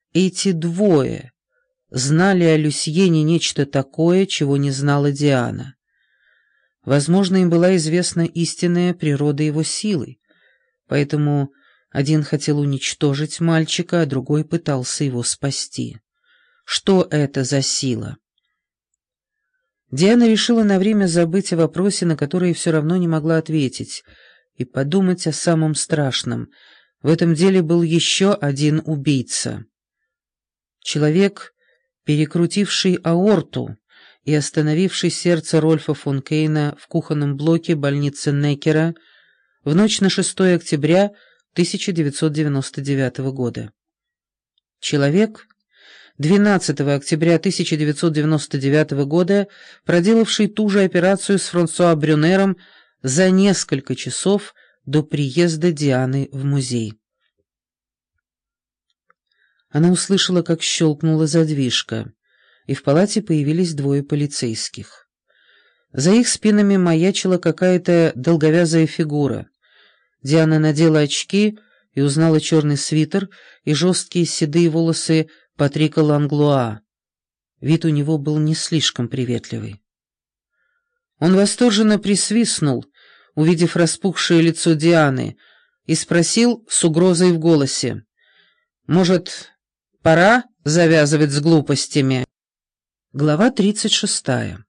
эти двое знали о Люсьене нечто такое, чего не знала Диана. Возможно, им была известна истинная природа его силы, поэтому один хотел уничтожить мальчика, а другой пытался его спасти. Что это за сила? Диана решила на время забыть о вопросе, на который все равно не могла ответить, и подумать о самом страшном. В этом деле был еще один убийца. Человек, перекрутивший аорту и остановивший сердце Рольфа фон Кейна в кухонном блоке больницы Неккера в ночь на 6 октября 1999 года. Человек, 12 октября 1999 года, проделавший ту же операцию с Франсуа Брюнером за несколько часов до приезда Дианы в музей. Она услышала, как щелкнула задвижка, и в палате появились двое полицейских. За их спинами маячила какая-то долговязая фигура. Диана надела очки и узнала черный свитер и жесткие седые волосы Патрика Ланглуа. Вид у него был не слишком приветливый. Он восторженно присвистнул, увидев распухшее лицо Дианы, и спросил с угрозой в голосе: «Может, пора завязывать с глупостями?» Глава 36.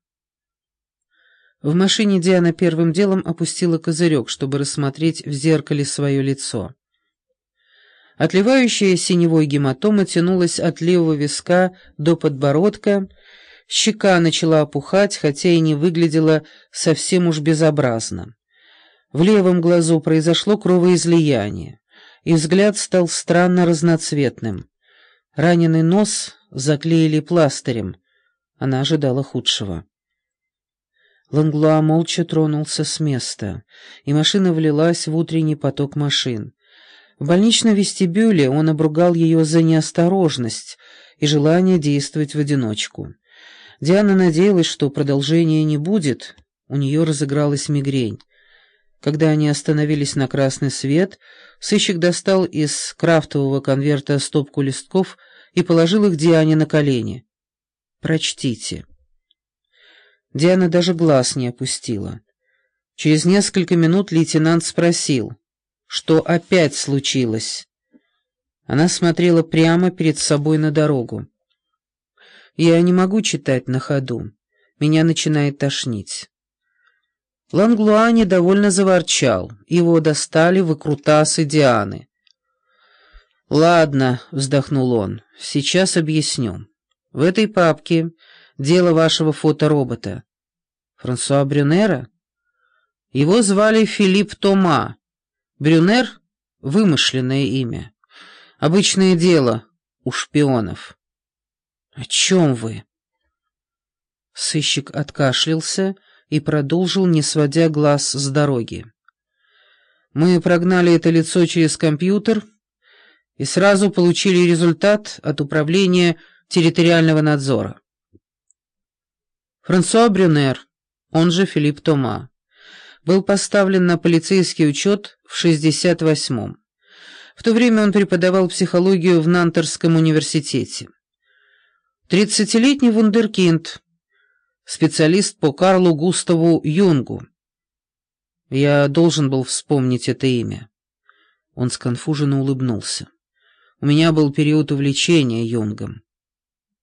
В машине Диана первым делом опустила козырек, чтобы рассмотреть в зеркале свое лицо. Отливающая синевой гематома тянулась от левого виска до подбородка, щека начала опухать, хотя и не выглядела совсем уж безобразно. В левом глазу произошло кровоизлияние, и взгляд стал странно разноцветным. Раненый нос заклеили пластырем. Она ожидала худшего. Ланглуа молча тронулся с места, и машина влилась в утренний поток машин. В больничном вестибюле он обругал ее за неосторожность и желание действовать в одиночку. Диана надеялась, что продолжения не будет, у нее разыгралась мигрень. Когда они остановились на красный свет, сыщик достал из крафтового конверта стопку листков и положил их Диане на колени. «Прочтите». Диана даже глаз не опустила. Через несколько минут лейтенант спросил, что опять случилось. Она смотрела прямо перед собой на дорогу. «Я не могу читать на ходу. Меня начинает тошнить». Ланглуа недовольно заворчал. Его достали выкрутасы Дианы. «Ладно», — вздохнул он, — «сейчас объясню. В этой папке дело вашего фоторобота. Франсуа Брюнера? Его звали Филипп Тома. Брюнер — вымышленное имя. Обычное дело у шпионов». «О чем вы?» Сыщик откашлялся и продолжил, не сводя глаз с дороги. «Мы прогнали это лицо через компьютер и сразу получили результат от управления территориального надзора. Франсуа Брюнер, он же Филипп Тома, был поставлен на полицейский учет в 68-м. В то время он преподавал психологию в Нантерском университете. 30-летний вундеркинд, специалист по Карлу Густаву Юнгу. Я должен был вспомнить это имя». Он сконфуженно улыбнулся. «У меня был период увлечения Юнгом».